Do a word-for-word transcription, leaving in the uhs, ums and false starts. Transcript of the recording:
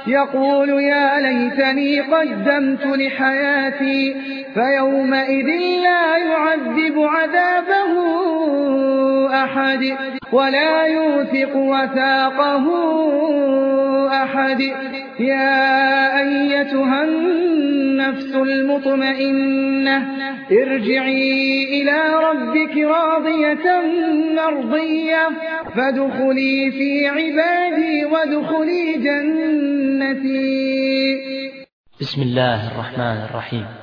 يقول يا ليتني قدمت لحياتي فيومئذ لا يعذب عذابه أحد ولا يوثق وثاقه أحد. يا أيتها النفس المطمئنة ارجعي إلى ربك راضية مرضية فادخلي في عبادي وادخلي جنتي. بسم الله الرحمن الرحيم.